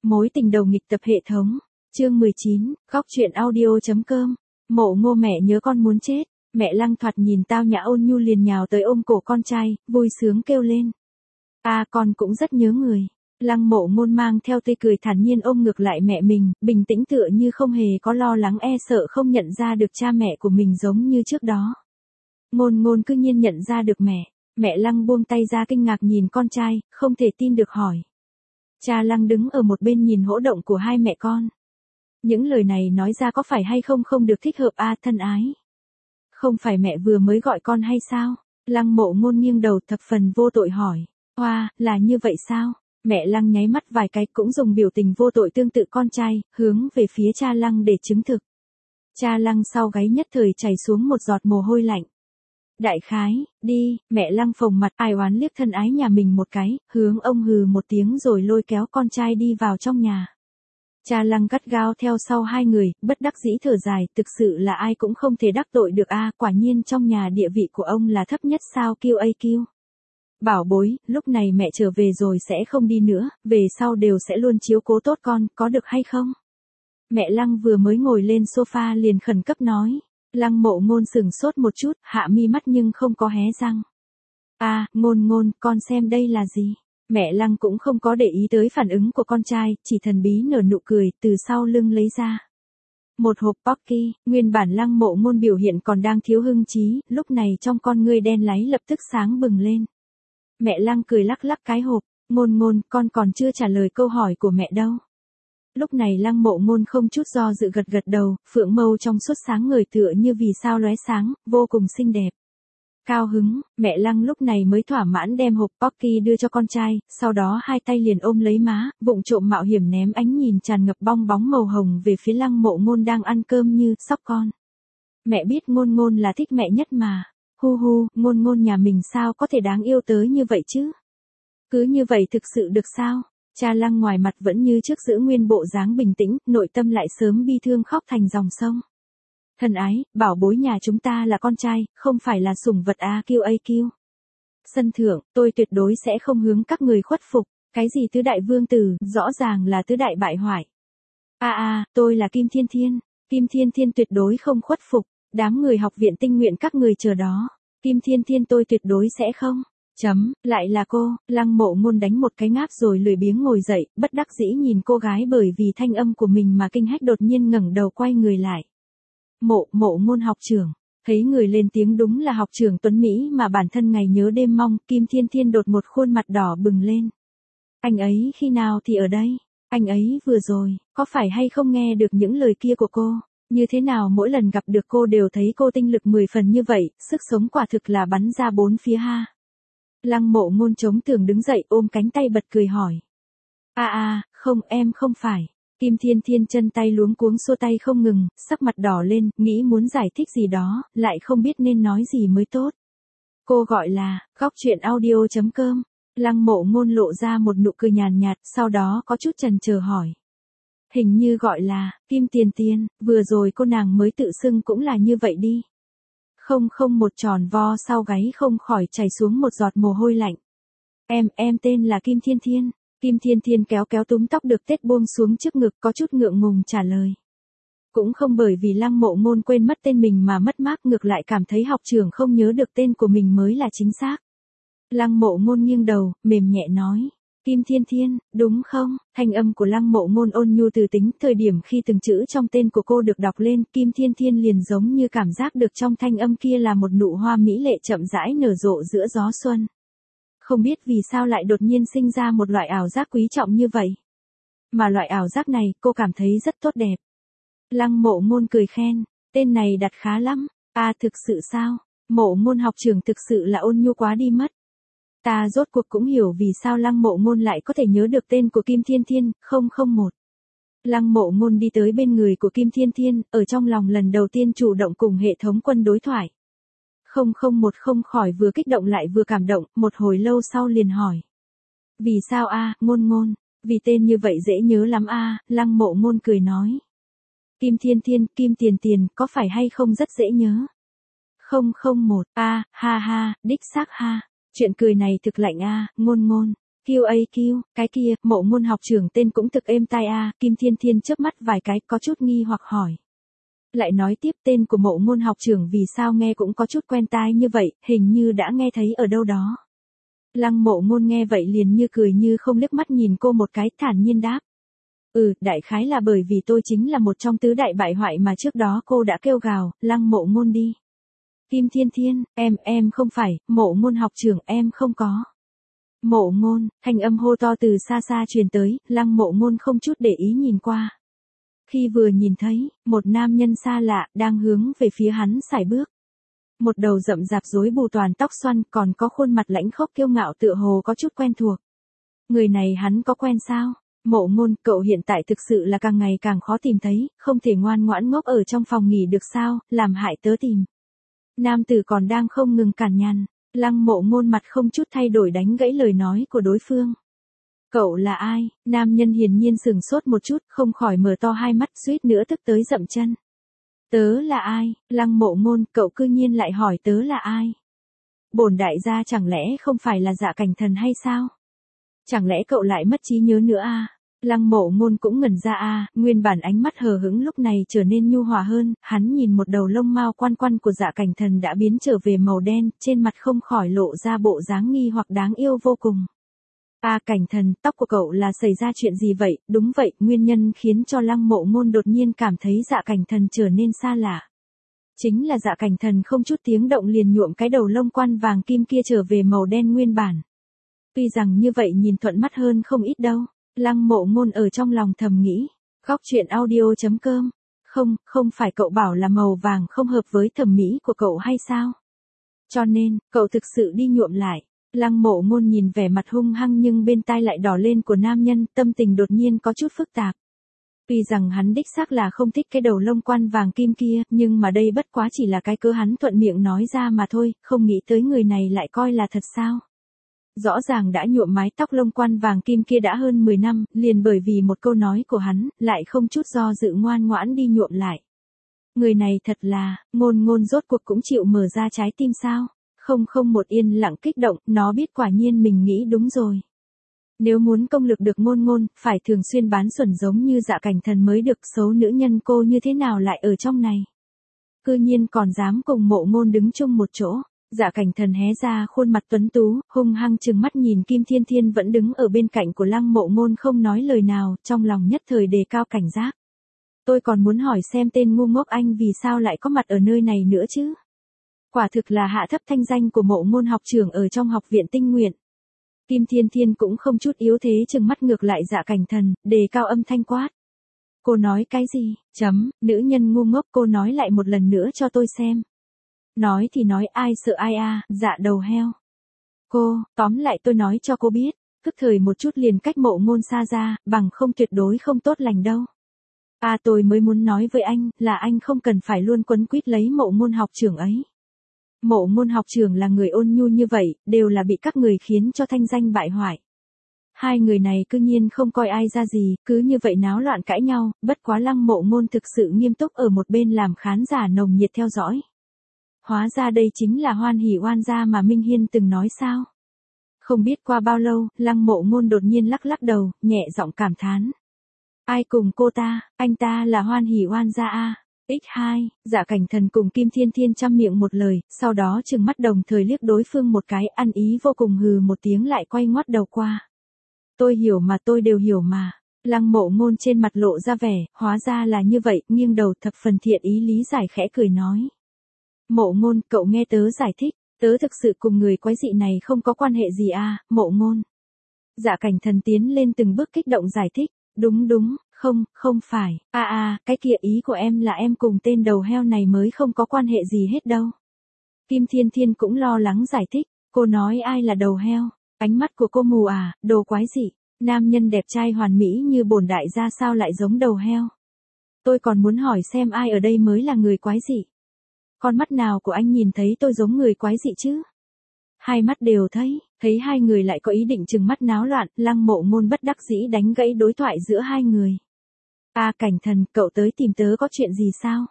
Mối tình đầu nghịch tập hệ thống. Chương 19, góc truyện audio.com. Mộ Ngô mẹ nhớ con muốn chết. Mẹ Lăng thoạt nhìn tao nhã ôn nhu liền nhào tới ôm cổ con trai, vui sướng kêu lên. Con cũng rất nhớ người. Lăng Mộ Ngôn mang theo tươi cười thản nhiên ôm ngược lại mẹ mình, bình tĩnh tựa như không hề có lo lắng sợ không nhận ra được cha mẹ của mình giống như trước đó. Ngôn Ngôn cư nhiên nhận ra được mẹ. Mẹ Lăng buông tay ra kinh ngạc nhìn con trai, không thể tin được hỏi. Cha Lăng đứng ở một bên nhìn hỗ động của hai mẹ con. Những lời này nói ra có phải hay không không được thích hợp thân ái. Không phải mẹ vừa mới gọi con hay sao? Lăng Mộ Ngôn nghiêng đầu thập phần vô tội hỏi. Là như vậy sao? Mẹ Lăng nháy mắt vài cái cũng dùng biểu tình vô tội tương tự con trai, hướng về phía cha Lăng để chứng thực. Cha Lăng sau gáy nhất thời chảy xuống một giọt mồ hôi lạnh. Đại khái, đi, mẹ Lăng phồng mặt ai oán liếc thân ái nhà mình một cái, hướng ông hừ một tiếng rồi lôi kéo con trai đi vào trong nhà. Cha Lăng gắt gao theo sau hai người, bất đắc dĩ thở dài, thực sự là ai cũng không thể đắc tội được quả nhiên trong nhà địa vị của ông là thấp nhất sao QAQ. Bảo bối, lúc này mẹ trở về rồi sẽ không đi nữa, về sau đều sẽ luôn chiếu cố tốt con, có được hay không? Mẹ Lăng vừa mới ngồi lên sofa liền khẩn cấp nói. Lăng Mộ Ngôn sừng sốt một chút, hạ mi mắt nhưng không có hé răng. Ngôn Ngôn, con xem đây là gì? Mẹ Lăng cũng không có để ý tới phản ứng của con trai, chỉ thần bí nở nụ cười, từ sau lưng lấy ra. Một hộp Pocky, nguyên bản Lăng Mộ Ngôn biểu hiện còn đang thiếu hưng trí, lúc này trong con ngươi đen láy lập tức sáng bừng lên. Mẹ Lăng cười lắc lắc cái hộp, Ngôn Ngôn, con còn chưa trả lời câu hỏi của mẹ đâu. Lúc này Lăng Mộ Ngôn không chút do dự gật gật đầu, phượng mâu trong suốt sáng ngời tựa như vì sao lóe sáng, vô cùng xinh đẹp. Cao hứng, mẹ Lăng lúc này mới thỏa mãn đem hộp Pocky đưa cho con trai, sau đó hai tay liền ôm lấy má, vụng trộm mạo hiểm ném ánh nhìn tràn ngập bong bóng màu hồng về phía Lăng Mộ Ngôn đang ăn cơm như sóc con. Mẹ biết Ngôn Ngôn là thích mẹ nhất mà. Ngôn Ngôn nhà mình sao có thể đáng yêu tới như vậy chứ? Cứ như vậy thực sự được sao? Cha Lăng ngoài mặt vẫn như trước giữ nguyên bộ dáng bình tĩnh, nội tâm lại sớm bi thương khóc thành dòng sông. Thân ái, bảo bối nhà chúng ta là con trai, không phải là sủng vật QAQ. Sân thượng, tôi tuyệt đối sẽ không hướng các người khuất phục, cái gì tứ đại vương tử, rõ ràng là tứ đại bại hoại. Tôi là Kim Thiên Thiên, Kim Thiên Thiên tuyệt đối không khuất phục, đám người học viện tinh nguyện các người chờ đó, Kim Thiên Thiên tôi tuyệt đối sẽ không. Lại là cô, Lăng Mộ Ngôn đánh một cái ngáp rồi lười biếng ngồi dậy, bất đắc dĩ nhìn cô gái bởi vì thanh âm của mình mà kinh hách đột nhiên ngẩng đầu quay người lại. Mộ Ngôn học trưởng, thấy người lên tiếng đúng là học trưởng Tuấn Mỹ mà bản thân ngày nhớ đêm mong, Kim Thiên Thiên đột một khuôn mặt đỏ bừng lên. Anh ấy khi nào thì ở đây? Anh ấy vừa rồi, có phải hay không nghe được những lời kia của cô? Như thế nào mỗi lần gặp được cô đều thấy cô tinh lực 10 phần như vậy, sức sống quả thực là bắn ra bốn phía ha. Lăng Mộ Ngôn chống tường đứng dậy ôm cánh tay bật cười hỏi. Không em không phải. Kim Thiên Thiên chân tay luống cuống xua tay không ngừng, sắc mặt đỏ lên, nghĩ muốn giải thích gì đó, lại không biết nên nói gì mới tốt. Cô gọi là, góc truyện audio.com. Lăng Mộ Ngôn lộ ra một nụ cười nhàn nhạt, sau đó có chút chần chờ hỏi. Hình như gọi là, Kim Tiền Tiền, vừa rồi cô nàng mới tự xưng cũng là như vậy đi. Không một tròn vo sau gáy không khỏi chảy xuống một giọt mồ hôi lạnh. Em tên là Kim Thiên Thiên. Kim Thiên Thiên kéo túm tóc được tết buông xuống trước ngực có chút ngượng ngùng trả lời. Cũng không bởi vì Lăng Mộ Ngôn quên mất tên mình mà mất mát, ngược lại cảm thấy học trưởng không nhớ được tên của mình mới là chính xác. Lăng Mộ Ngôn nghiêng đầu, mềm nhẹ nói. Kim Thiên Thiên, đúng không? Thanh âm của Lăng Mộ Ngôn ôn nhu từ tính, thời điểm khi từng chữ trong tên của cô được đọc lên, Kim Thiên Thiên liền giống như cảm giác được trong thanh âm kia là một nụ hoa mỹ lệ chậm rãi nở rộ giữa gió xuân. Không biết vì sao lại đột nhiên sinh ra một loại ảo giác quý trọng như vậy. Mà loại ảo giác này cô cảm thấy rất tốt đẹp. Lăng Mộ Ngôn cười khen, tên này đặt khá lắm. Thực sự sao? Mộ Ngôn học trưởng thực sự là ôn nhu quá đi mất. Ta rốt cuộc cũng hiểu vì sao Lăng Mộ Ngôn lại có thể nhớ được tên của Kim Thiên Thiên, 001. Lăng Mộ Ngôn đi tới bên người của Kim Thiên Thiên, ở trong lòng lần đầu tiên chủ động cùng hệ thống quân đối thoại. 001 không khỏi vừa kích động lại vừa cảm động, một hồi lâu sau liền hỏi. Vì sao Ngôn? Vì tên như vậy dễ nhớ lắm Lăng Mộ Ngôn cười nói. Kim Thiên Thiên, Kim Tiền Tiền, có phải hay không rất dễ nhớ? 001, ha, đích xác ha. Chuyện cười này thực lạnh Ngôn. QAQ, cái kia, Mộ Ngôn học trưởng tên cũng thực êm tai a. Kim Thiên Thiên chớp mắt vài cái, có chút nghi hoặc hỏi. Lại nói tiếp tên của Mộ Ngôn học trưởng vì sao nghe cũng có chút quen tai như vậy, hình như đã nghe thấy ở đâu đó. Lăng Mộ Ngôn nghe vậy liền như cười như không, liếc mắt nhìn cô một cái, thản nhiên đáp. Đại khái là bởi vì tôi chính là một trong tứ đại bại hoại mà trước đó cô đã kêu gào, Lăng Mộ Ngôn đi. Kim Thiên Thiên, em không phải, Mộ Ngôn học trưởng em không có. Mộ Ngôn, thanh âm hô to từ xa xa truyền tới, Lăng Mộ Ngôn không chút để ý nhìn qua. Khi vừa nhìn thấy, một nam nhân xa lạ, đang hướng về phía hắn sải bước. Một đầu rậm rạp rối bù toàn tóc xoăn, còn có khuôn mặt lãnh khốc kiêu ngạo tựa hồ có chút quen thuộc. Người này hắn có quen sao? Mộ Ngôn, cậu hiện tại thực sự là càng ngày càng khó tìm thấy, không thể ngoan ngoãn ngốc ở trong phòng nghỉ được sao, làm hại tớ tìm. Nam tử còn đang không ngừng cản nhằn, Lăng Mộ Ngôn mặt không chút thay đổi đánh gãy lời nói của đối phương. Cậu là ai? Nam nhân hiển nhiên sừng sốt một chút, không khỏi mở to hai mắt, suýt nữa tức tới dậm chân. Tớ là ai? Lăng Mộ Ngôn, cậu cư nhiên lại hỏi tớ là ai? Bổn đại gia chẳng lẽ không phải là Dạ Cảnh Thần hay sao? Chẳng lẽ cậu lại mất trí nhớ nữa à? Lăng Mộ Ngôn cũng ngẩn ra à, nguyên bản ánh mắt hờ hững lúc này trở nên nhu hòa hơn, hắn nhìn một đầu lông mao quan quan của Dạ Cảnh Thần đã biến trở về màu đen, trên mặt không khỏi lộ ra bộ dáng nghi hoặc đáng yêu vô cùng. Cảnh Thần, tóc của cậu là xảy ra chuyện gì vậy? Đúng vậy, nguyên nhân khiến cho Lăng Mộ Ngôn đột nhiên cảm thấy Dạ Cảnh Thần trở nên xa lạ. Chính là Dạ Cảnh Thần không chút tiếng động liền nhuộm cái đầu lông quan vàng kim kia trở về màu đen nguyên bản. Tuy rằng như vậy nhìn thuận mắt hơn không ít đâu. Lăng Mộ Ngôn ở trong lòng thầm nghĩ. Khóc chuyện audio.com. Không phải cậu bảo là màu vàng không hợp với thẩm mỹ của cậu hay sao? Cho nên, cậu thực sự đi nhuộm lại. Lăng Mộ Ngôn nhìn vẻ mặt hung hăng nhưng bên tai lại đỏ lên của nam nhân, tâm tình đột nhiên có chút phức tạp. Tuy rằng hắn đích xác là không thích cái đầu lông quan vàng kim kia, nhưng mà đây bất quá chỉ là cái cớ hắn thuận miệng nói ra mà thôi, không nghĩ tới người này lại coi là thật sao. Rõ ràng đã nhuộm mái tóc lông quan vàng kim kia đã hơn 10 năm, liền bởi vì một câu nói của hắn, lại không chút do dự ngoan ngoãn đi nhuộm lại. Người này thật là, Ngôn rốt cuộc cũng chịu mở ra trái tim sao? Không một yên lặng kích động, nó biết quả nhiên mình nghĩ đúng rồi. Nếu muốn công lực được Ngôn, phải thường xuyên bán xuẩn giống như Dạ Cảnh Thần mới được, xấu nữ nhân cô như thế nào lại ở trong này. Cư nhiên còn dám cùng Mộ Ngôn đứng chung một chỗ. Dạ Cảnh Thần hé ra khuôn mặt tuấn tú, hung hăng trừng mắt nhìn Kim Thiên Thiên vẫn đứng ở bên cạnh của Lăng Mộ Ngôn không nói lời nào, trong lòng nhất thời đề cao cảnh giác. Tôi còn muốn hỏi xem tên ngu ngốc anh vì sao lại có mặt ở nơi này nữa chứ. Quả thực là hạ thấp thanh danh của Mộ Ngôn học trưởng ở trong học viện Tinh Nguyện. Kim Thiên Thiên cũng không chút yếu thế trừng mắt ngược lại Dạ Cảnh Thần, đề cao âm thanh quát. Cô nói cái gì? Nữ nhân ngu ngốc, cô nói lại một lần nữa cho tôi xem. Nói thì nói ai sợ ai à, dạ đầu heo. Cô, tóm lại tôi nói cho cô biết, tức thời một chút liền cách Mộ Ngôn xa ra, bằng không tuyệt đối không tốt lành đâu. Tôi mới muốn nói với anh, là anh không cần phải luôn quấn quýt lấy Mộ Ngôn học trưởng ấy. Mộ Ngôn học trưởng là người ôn nhu như vậy, đều là bị các người khiến cho thanh danh bại hoại. Hai người này cư nhiên không coi ai ra gì, cứ như vậy náo loạn cãi nhau, bất quá Lăng Mộ Ngôn thực sự nghiêm túc ở một bên làm khán giả nồng nhiệt theo dõi. Hóa ra đây chính là Hoan Hỉ oan gia mà Minh Hiên từng nói sao. Không biết qua bao lâu, Lăng Mộ Ngôn đột nhiên lắc lắc đầu, nhẹ giọng cảm thán. Ai cùng cô ta, anh ta là Hoan Hỉ oan gia a. X2, Dạ Cảnh Thần cùng Kim Thiên Thiên chăm miệng một lời, sau đó trừng mắt đồng thời liếc đối phương một cái, ăn ý vô cùng hừ một tiếng lại quay ngoắt đầu qua. Tôi hiểu mà, tôi đều hiểu mà. Lăng Mộ Ngôn trên mặt lộ ra vẻ, hóa ra là như vậy, nghiêng đầu thập phần thiện ý lý giải khẽ cười nói. Mộ Ngôn, cậu nghe tớ giải thích, tớ thực sự cùng người quái dị này không có quan hệ gì à, Mộ Ngôn. Dạ Cảnh Thần tiến lên từng bước kích động giải thích, đúng, không phải, cái kia ý của em là em cùng tên đầu heo này mới không có quan hệ gì hết đâu. Kim Thiên Thiên cũng lo lắng giải thích, cô nói ai là đầu heo, ánh mắt của cô mù à, đồ quái dị, nam nhân đẹp trai hoàn mỹ như bổn đại gia sao lại giống đầu heo. Tôi còn muốn hỏi xem ai ở đây mới là người quái dị. Con mắt nào của anh nhìn thấy tôi giống người quái dị chứ? Hai mắt đều thấy hai người lại có ý định trừng mắt náo loạn, Lăng Mộ Ngôn bất đắc dĩ đánh gãy đối thoại giữa hai người. Cảnh Thần, cậu tới tìm tớ có chuyện gì sao?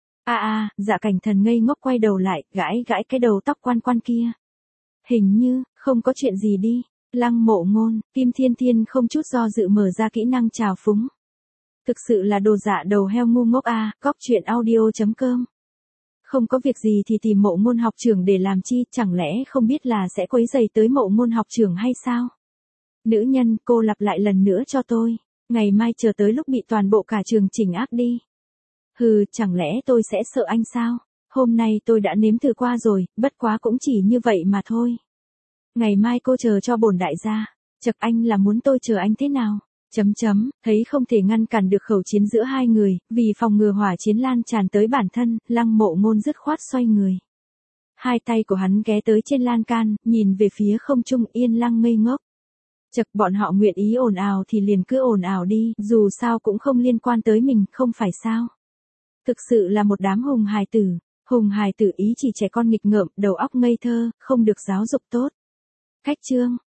Dạ Cảnh Thần ngây ngốc quay đầu lại, gãi cái đầu tóc quan quan kia. Hình như, không có chuyện gì đi. Lăng Mộ Ngôn, Kim Thiên Thiên không chút do dự mở ra kỹ năng trào phúng. Thực sự là đồ dạ đầu heo ngu ngốc a, góc chuyện audio.com. Không có việc gì thì tìm Mộ Ngôn học trưởng để làm chi, chẳng lẽ không biết là sẽ quấy rầy tới Mộ Ngôn học trưởng hay sao? Nữ nhân, cô lặp lại lần nữa cho tôi. Ngày mai chờ tới lúc bị toàn bộ cả trường chỉnh ác đi. Hừ, chẳng lẽ tôi sẽ sợ anh sao? Hôm nay tôi đã nếm thử qua rồi, bất quá cũng chỉ như vậy mà thôi. Ngày mai cô chờ cho bổn đại gia. Chật, anh là muốn tôi chờ anh thế nào? Thấy không thể ngăn cản được khẩu chiến giữa hai người, vì phòng ngừa hỏa chiến lan tràn tới bản thân, Lăng Mộ Ngôn dứt khoát xoay người. Hai tay của hắn ghé tới trên lan can, nhìn về phía không trung yên lặng ngây ngốc. Chật, bọn họ nguyện ý ồn ào thì liền cứ ồn ào đi, dù sao cũng không liên quan tới mình, không phải sao? Thực sự là một đám hùng hài tử. Hùng hài tử ý chỉ trẻ con nghịch ngợm, đầu óc ngây thơ, không được giáo dục tốt. Khách trương.